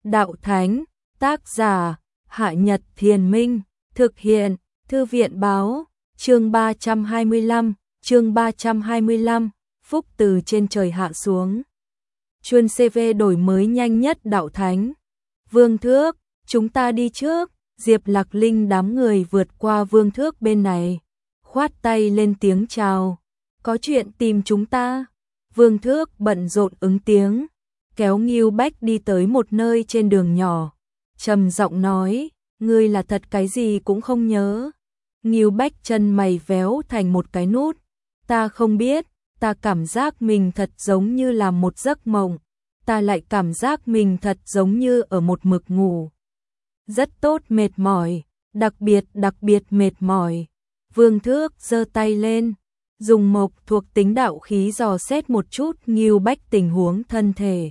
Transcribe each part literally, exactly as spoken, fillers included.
Đạo Thánh, tác giả, Hạ Nhật Thiền Minh, thực hiện, Thư viện Báo, chương ba trăm hai mươi lăm, chương ba trăm hai mươi lăm, phúc từ trên trời hạ xuống. Chuân xê vê đổi mới nhanh nhất Đạo Thánh. Vương Thước, chúng ta đi trước. Diệp Lạc Linh đám người vượt qua Vương Thước bên này, khoát tay lên tiếng chào. Có chuyện tìm chúng ta. Vương Thước bận rộn ứng tiếng, kéo Ngưu Bách đi tới một nơi trên đường nhỏ, trầm giọng nói, ngươi là thật cái gì cũng không nhớ. Ngưu Bách chân mày véo thành một cái nút, ta không biết, ta cảm giác mình thật giống như là một giấc mộng, ta lại cảm giác mình thật giống như ở một mực ngủ. Rất tốt, mệt mỏi, đặc biệt đặc biệt mệt mỏi. Vương Thước giơ tay lên, dùng mộc thuộc tính đạo khí dò xét một chút Ngưu Bách tình huống thân thể.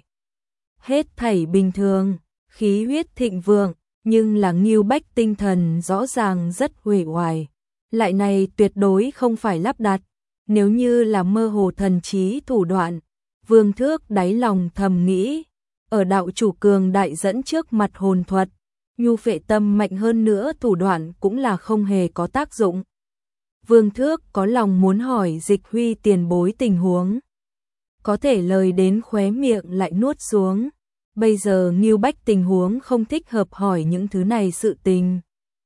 Hết thảy bình thường, khí huyết thịnh vượng, nhưng là Ngưu Bách tinh thần rõ ràng rất uể oải. Lại này tuyệt đối không phải lắp đặt, nếu như là mơ hồ thần trí thủ đoạn. Vương Thước đáy lòng thầm nghĩ, ở đạo chủ cường đại dẫn trước mặt hồn thuật, nhu phệ tâm mạnh hơn nữa thủ đoạn cũng là không hề có tác dụng. Vương Thước có lòng muốn hỏi Dịch Huy tiền bối tình huống, có thể lời đến khóe miệng lại nuốt xuống. Bây giờ Ngưu Bách tình huống không thích hợp hỏi những thứ này sự tình.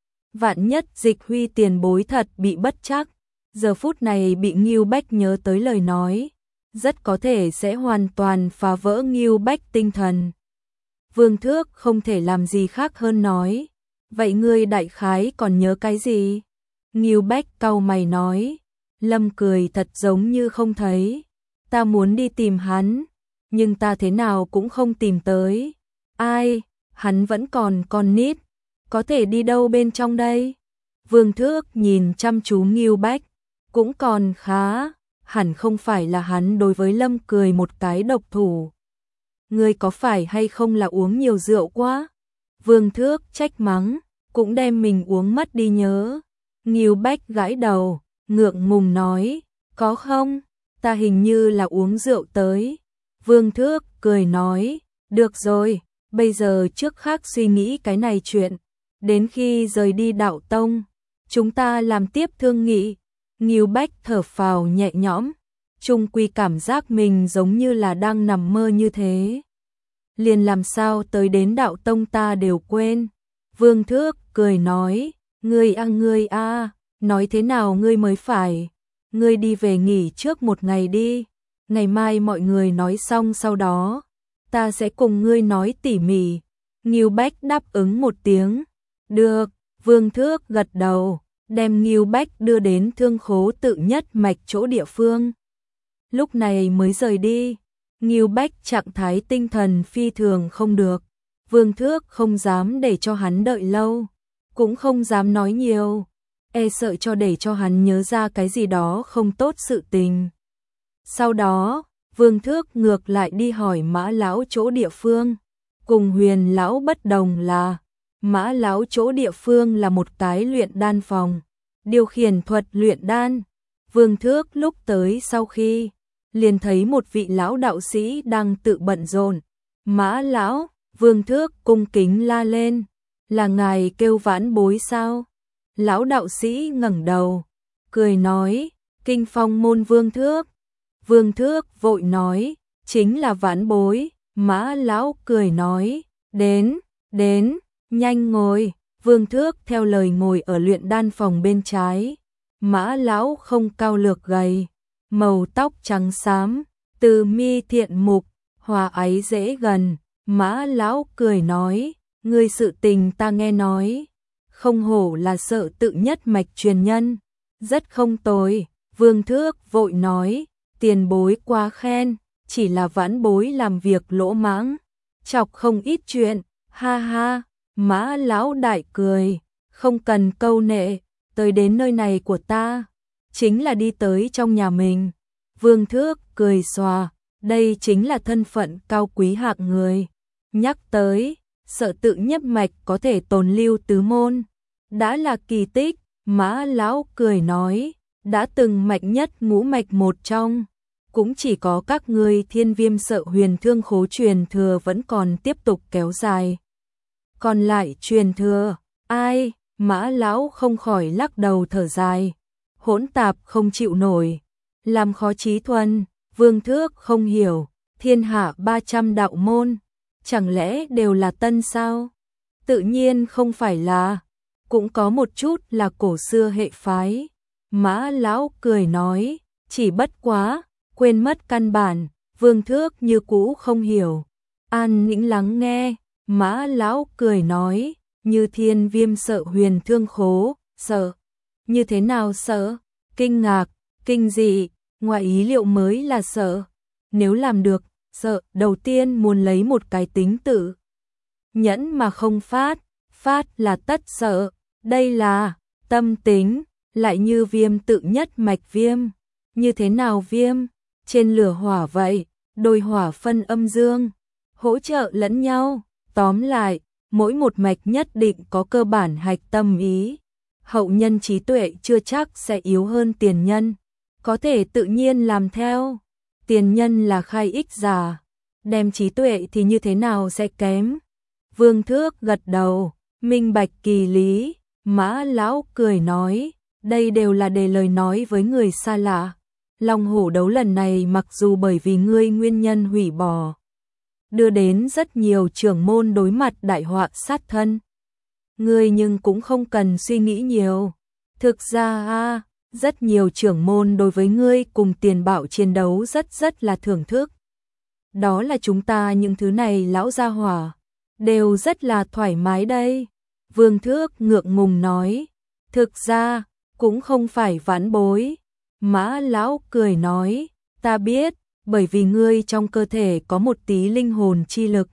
Vạn nhất Dịch Huy tiền bối thật bị bất trắc, giờ phút này bị Ngưu Bách nhớ tới lời nói, rất có thể sẽ hoàn toàn phá vỡ Ngưu Bách tinh thần. Vương Thước không thể làm gì khác hơn nói, vậy ngươi đại khái còn nhớ cái gì? Ngưu Bách cau mày nói, Lâm cười thật giống như không thấy, ta muốn đi tìm hắn, nhưng ta thế nào cũng không tìm tới. Ai, hắn vẫn còn con nít, có thể đi đâu bên trong đây? Vương Thước nhìn chăm chú Ngưu Bách, cũng còn khá, hẳn không phải là hắn đối với Lâm cười một cái độc thủ. Ngươi có phải hay không là uống nhiều rượu quá? Vương Thước trách mắng, cũng đem mình uống mất đi nhớ. Ngưu Bách gãi đầu, ngượng ngùng nói, có không? Ta hình như là uống rượu tới. Vương Thước cười nói, được rồi, bây giờ trước khác suy nghĩ cái này chuyện. Đến khi rời đi đạo tông, chúng ta làm tiếp thương nghị. Ngưu Bách thở phào nhẹ nhõm, chung quy cảm giác mình giống như là đang nằm mơ như thế. Liền làm sao tới đến đạo tông ta đều quên. Vương Thước cười nói, ngươi a ngươi a, nói thế nào ngươi mới phải. Ngươi đi về nghỉ trước một ngày đi, ngày mai mọi người nói xong sau đó, ta sẽ cùng ngươi nói tỉ mỉ. Ngưu Bách đáp ứng một tiếng, được. Vương Thước gật đầu, đem Ngưu Bách đưa đến thương khố tự nhất mạch chỗ địa phương. Lúc này mới rời đi. Ngưu Bách trạng thái tinh thần phi thường không được, Vương Thước không dám để cho hắn đợi lâu, cũng không dám nói nhiều, e sợ cho để cho hắn nhớ ra cái gì đó không tốt sự tình. Sau đó, Vương Thước ngược lại đi hỏi Mã lão chỗ địa phương. Cùng Huyền lão bất đồng là, Mã lão chỗ địa phương là một cái luyện đan phòng, điều khiển thuật luyện đan. Vương Thước lúc tới sau khi liền thấy một vị lão đạo sĩ đang tự bận rộn. Mã lão, Vương Thước cung kính la lên, là ngài kêu Vãn Bối sao? Lão đạo sĩ ngẩng đầu, cười nói, Kinh Phong môn Vương Thước. Vương Thước vội nói, chính là Vãn Bối. Mã lão cười nói, đến, đến, nhanh ngồi. Vương Thước theo lời ngồi ở luyện đan phòng bên trái. Mã lão không cao lược gầy, màu tóc trắng xám, từ mi thiện mục, hòa ái dễ gần. Mã lão cười nói, ngươi sự tình ta nghe nói, không hổ là Sợ Tự nhất mạch truyền nhân, rất không tồi. Vương Thước vội nói, tiền bối quá khen, chỉ là Vãn Bối làm việc lỗ mãng, chọc không ít chuyện, ha ha. Mã lão đại cười, không cần câu nệ, tới đến nơi này của ta, chính là đi tới trong nhà mình. Vương Thước cười xòa, đây chính là thân phận cao quý hạng người. Nhắc tới, Sợ Tự nhất mạch có thể tồn lưu tứ môn, đã là kỳ tích. Mã lão cười nói, đã từng mạnh nhất ngũ mạch một trong, cũng chỉ có các ngươi Thiên Viêm Sợ Huyền Thương Khố truyền thừa vẫn còn tiếp tục kéo dài. Còn lại truyền thừa, ai? Mã lão không khỏi lắc đầu thở dài. Hỗn tạp không chịu nổi, làm khó Chí Thuần. Vương Thước không hiểu, thiên hạ ba trăm đạo môn, chẳng lẽ đều là tân sao? Tự nhiên không phải là, cũng có một chút là cổ xưa hệ phái. Mã lão cười nói, chỉ bất quá, quên mất căn bản. Vương Thước như cũ không hiểu. An nĩnh lắng nghe, Mã lão cười nói, như Thiên Viêm Sợ Huyền Thương Khố, sợ. Như thế nào sợ? Kinh ngạc, kinh dị, ngoài ý liệu mới là sợ. Nếu làm được, sợ, đầu tiên muốn lấy một cái tính tự. Nhẫn mà không phát, phát là tất sợ. Đây là tâm tính, lại như viêm tự nhất mạch viêm. Như thế nào viêm? Trên lửa hỏa vậy, đôi hỏa phân âm dương, hỗ trợ lẫn nhau. Tóm lại, mỗi một mạch nhất định có cơ bản hạch tâm ý. Hậu nhân trí tuệ chưa chắc sẽ yếu hơn tiền nhân, có thể tự nhiên làm theo. Tiền nhân là khai ích giả, đem trí tuệ thì như thế nào sẽ kém? Vương Thước gật đầu, minh bạch kỳ lý. Mã lão cười nói, đây đều là để lời nói với người xa lạ. Long hổ đấu lần này mặc dù bởi vì ngươi nguyên nhân hủy bỏ, đưa đến rất nhiều trưởng môn đối mặt đại họa sát thân. Ngươi nhưng cũng không cần suy nghĩ nhiều. Thực ra a, rất nhiều trưởng môn đối với ngươi cùng tiền bảo chiến đấu rất rất là thưởng thức. Đó là chúng ta những thứ này lão gia hỏa, đều rất là thoải mái đây. Vương Thước ngượng ngùng nói, thực ra, cũng không phải vãn bối. Mã lão cười nói, ta biết, bởi vì ngươi trong cơ thể có một tí linh hồn chi lực.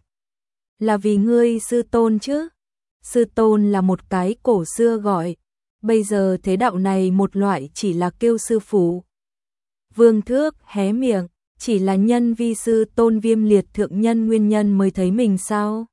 Là vì ngươi sư tôn chứ? Sư tôn là một cái cổ xưa gọi, bây giờ thế đạo này một loại chỉ là kêu sư phụ. Vương Thước hé miệng, chỉ là nhân vi sư tôn Viêm Liệt thượng nhân nguyên nhân mới thấy mình sao?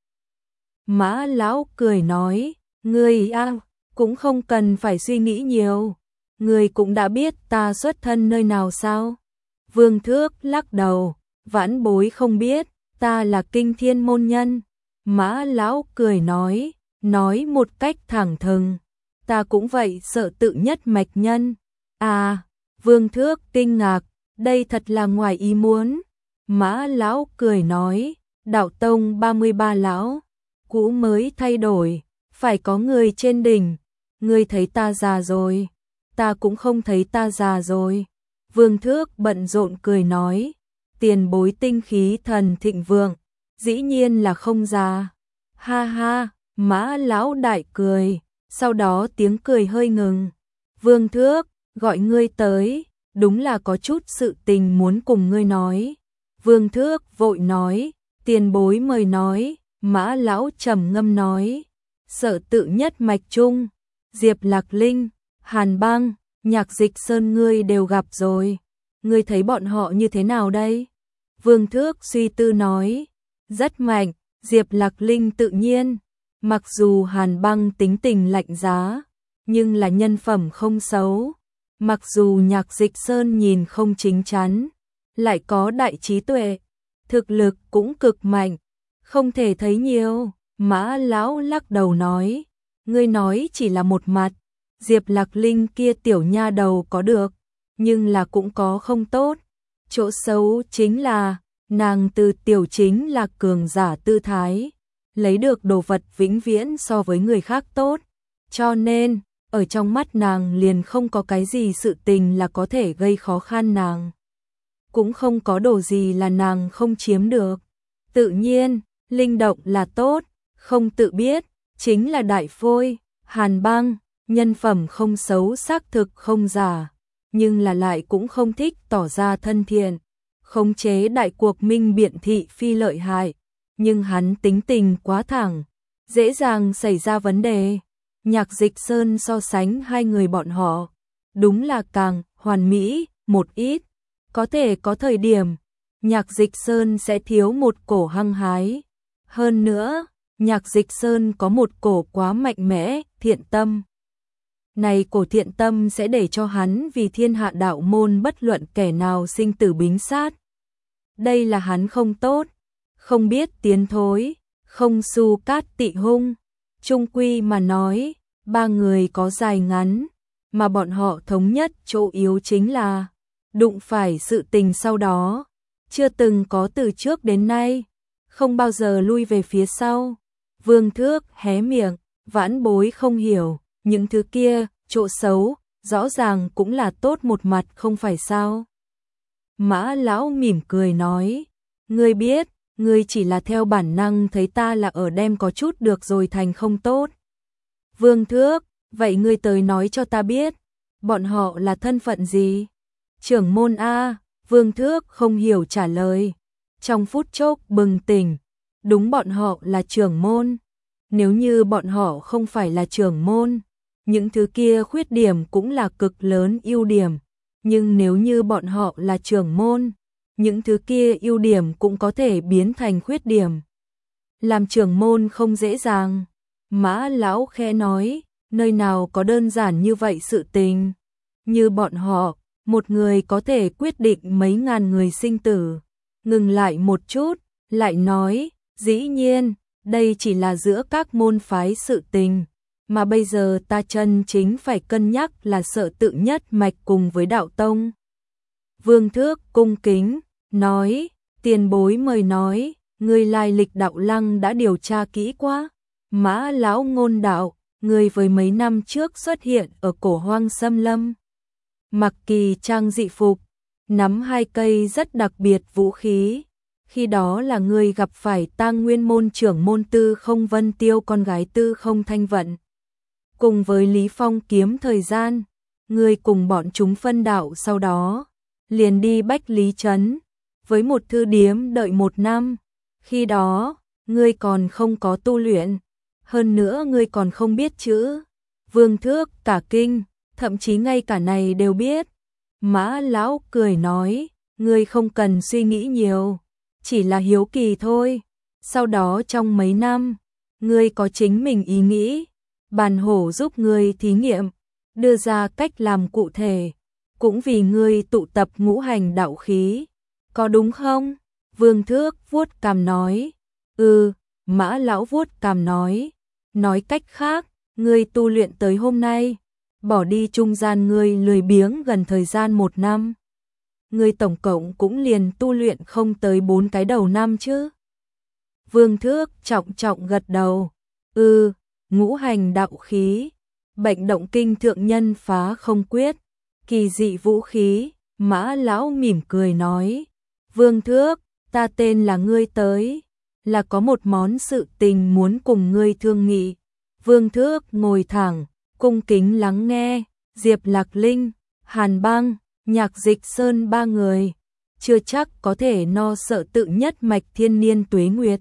Mã lão cười nói, ngươi a, cũng không cần phải suy nghĩ nhiều. Ngươi cũng đã biết ta xuất thân nơi nào sao? Vương Thước lắc đầu, vãn bối không biết, ta là Kinh Thiên môn nhân. Mã lão cười nói, nói một cách thẳng thừng, ta cũng vậy, sợ tự nhất mạch nhân. À, Vương Thước kinh ngạc, đây thật là ngoài ý muốn. Mã lão cười nói, đạo tông ba mươi ba lão, cũ mới thay đổi, phải có người trên đỉnh. Ngươi thấy ta già rồi, ta cũng không thấy ta già rồi. Vương Thước bận rộn cười nói, tiền bối tinh khí thần thịnh vượng, dĩ nhiên là không già. Ha ha, Mã lão đại cười, sau đó tiếng cười hơi ngừng. Vương Thước, gọi ngươi tới, đúng là có chút sự tình muốn cùng ngươi nói. Vương Thước vội nói, tiền bối mời nói. Mã lão trầm ngâm nói, Sợ Tự nhất mạch chung, Diệp Lạc Linh, Hàn Băng, Nhạc Dịch Sơn ngươi đều gặp rồi, ngươi thấy bọn họ như thế nào đây? Vương Thước suy tư nói, rất mạnh. Diệp Lạc Linh tự nhiên, mặc dù Hàn Băng tính tình lạnh giá, nhưng là nhân phẩm không xấu. Mặc dù Nhạc Dịch Sơn nhìn không chính chắn, lại có đại trí tuệ, thực lực cũng cực mạnh, không thể thấy nhiều. Mã lão lắc đầu nói, ngươi nói chỉ là một mặt, Diệp Lạc Linh kia tiểu nha đầu có được, nhưng là cũng có không tốt. Chỗ xấu chính là, nàng từ tiểu chính là cường giả tư thái, lấy được đồ vật vĩnh viễn so với người khác tốt, cho nên, ở trong mắt nàng liền không có cái gì sự tình là có thể gây khó khăn nàng. Cũng không có đồ gì là nàng không chiếm được. Tự nhiên, linh động là tốt, không tự biết, chính là đại phôi. Hàn Băng, nhân phẩm không xấu xác thực không giả, nhưng là lại cũng không thích tỏ ra thân thiện, khống chế đại cuộc minh biện thị phi lợi hại, nhưng hắn tính tình quá thẳng, dễ dàng xảy ra vấn đề. Nhạc Dịch Sơn so sánh hai người bọn họ, đúng là càng hoàn mỹ một ít, có thể có thời điểm, Nhạc Dịch Sơn sẽ thiếu một cổ hăng hái. Hơn nữa, Nhạc Dịch Sơn có một cổ quá mạnh mẽ, thiện tâm. này Cổ Thiện Tâm sẽ để cho hắn vì thiên hạ đạo môn bất luận kẻ nào sinh tử bính sát. Đây là hắn không tốt, không biết tiến thối, không su cát tị hung. Trung quy mà nói, ba người có dài ngắn, mà bọn họ thống nhất chỗ yếu chính là đụng phải sự tình sau đó, chưa từng có từ trước đến nay, không bao giờ lui về phía sau. Vương Thước hé miệng, vãn bối không hiểu, những thứ kia, chỗ xấu, rõ ràng cũng là tốt một mặt không phải sao. Mã lão mỉm cười nói, ngươi biết, ngươi chỉ là theo bản năng thấy ta là ở đem có chút được rồi thành không tốt. Vương Thước, vậy ngươi tới nói cho ta biết, bọn họ là thân phận gì? Trưởng môn A, Vương Thước không hiểu trả lời. Trong phút chốc bừng tỉnh, đúng bọn họ là trưởng môn. Nếu như bọn họ không phải là trưởng môn, những thứ kia khuyết điểm cũng là cực lớn ưu điểm. Nhưng nếu như bọn họ là trưởng môn, những thứ kia ưu điểm cũng có thể biến thành khuyết điểm. Làm trưởng môn không dễ dàng. Mã lão khẽ nói, nơi nào có đơn giản như vậy sự tình. Như bọn họ, một người có thể quyết định mấy ngàn người sinh tử. Ngừng lại một chút, lại nói, dĩ nhiên, đây chỉ là giữa các môn phái sự tình. Mà bây giờ ta chân chính phải cân nhắc là Sợ Tự nhất mạch cùng với đạo tông. Vương Thước cung kính, nói, tiền bối mời nói, người lai lịch đạo lăng đã điều tra kỹ quá. Mã lão ngôn đạo, người với mấy năm trước xuất hiện ở cổ hoang xâm lâm. Mặc kỳ trang dị phục, nắm hai cây rất đặc biệt vũ khí. Khi đó là người gặp phải Tang Nguyên môn trưởng môn Tư Không Vân Tiêu con gái Tư Không Thanh Vận. Cùng với Lý Phong kiếm thời gian, người cùng bọn chúng phân đạo sau đó, liền đi Bách Lý Trấn, với một thư điếm đợi một năm. Khi đó, ngươi còn không có tu luyện, hơn nữa ngươi còn không biết chữ. Vương Thước cả kinh, thậm chí ngay cả này đều biết. Mã lão cười nói, ngươi không cần suy nghĩ nhiều, chỉ là hiếu kỳ thôi. Sau đó trong mấy năm, ngươi có chính mình ý nghĩ, Bàn Hổ giúp ngươi thí nghiệm, đưa ra cách làm cụ thể, cũng vì ngươi tụ tập ngũ hành đạo khí, có đúng không? Vương Thước vuốt cằm nói, ừ. Mã lão vuốt cằm nói, nói cách khác, ngươi tu luyện tới hôm nay, bỏ đi trung gian ngươi lười biếng gần thời gian một năm. Ngươi tổng cộng cũng liền tu luyện không tới bốn cái đầu năm chứ. Vương Thước trọng trọng gật đầu, ừ. Ngũ hành đạo khí, bệnh động kinh thượng nhân phá không quyết, kỳ dị vũ khí. Mã lão mỉm cười nói, Vương Thước, ta tên là ngươi tới, là có một món sự tình muốn cùng ngươi thương nghị. Vương Thước ngồi thẳng, cung kính lắng nghe. Diệp Lạc Linh, Hàn Băng, Nhạc Dịch Sơn ba người, chưa chắc có thể no Sợ Tự nhất mạch thiên niên tuế nguyệt.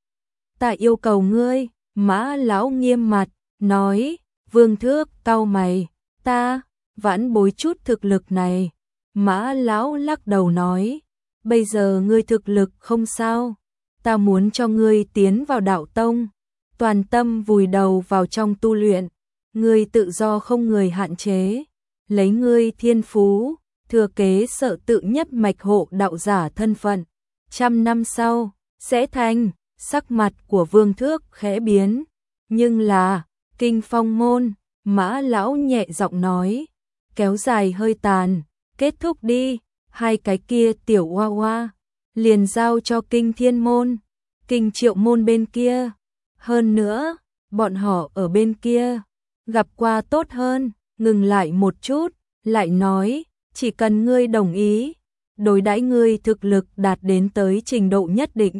Ta yêu cầu ngươi. Mã lão nghiêm mặt, nói, Vương Thước cau mày, ta, vãn bối chút thực lực này. Mã lão lắc đầu nói, bây giờ ngươi thực lực không sao, ta muốn cho ngươi tiến vào đạo tông, toàn tâm vùi đầu vào trong tu luyện, ngươi tự do không người hạn chế, lấy ngươi thiên phú, thừa kế Sợ Tự nhất mạch hộ đạo giả thân phận, trăm năm sau, sẽ thành. Sắc mặt của Vương Thước khẽ biến, nhưng là, Kinh Phong môn, Mã lão nhẹ giọng nói, kéo dài hơi tàn, kết thúc đi, hai cái kia tiểu hoa hoa, liền giao cho Kinh Thiên môn, Kinh Triệu môn bên kia. Hơn nữa, bọn họ ở bên kia, gặp qua tốt hơn. Ngừng lại một chút, lại nói, chỉ cần ngươi đồng ý, đối đãi ngươi thực lực đạt đến tới trình độ nhất định,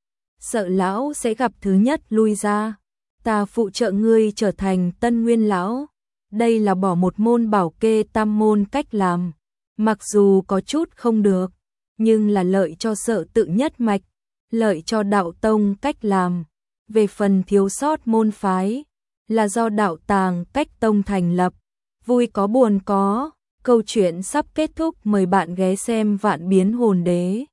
Sợ lão sẽ gặp thứ nhất lui ra, ta phụ trợ ngươi trở thành Tân Nguyên lão. Đây là bỏ một môn bảo kê tam môn cách làm, mặc dù có chút không được, nhưng là lợi cho Sợ Tự nhất mạch, lợi cho đạo tông cách làm. Về phần thiếu sót môn phái, là do đạo tàng cách tông thành lập. Vui có buồn có, câu chuyện sắp kết thúc, mời bạn ghé xem Vạn Biến Hồn Đế.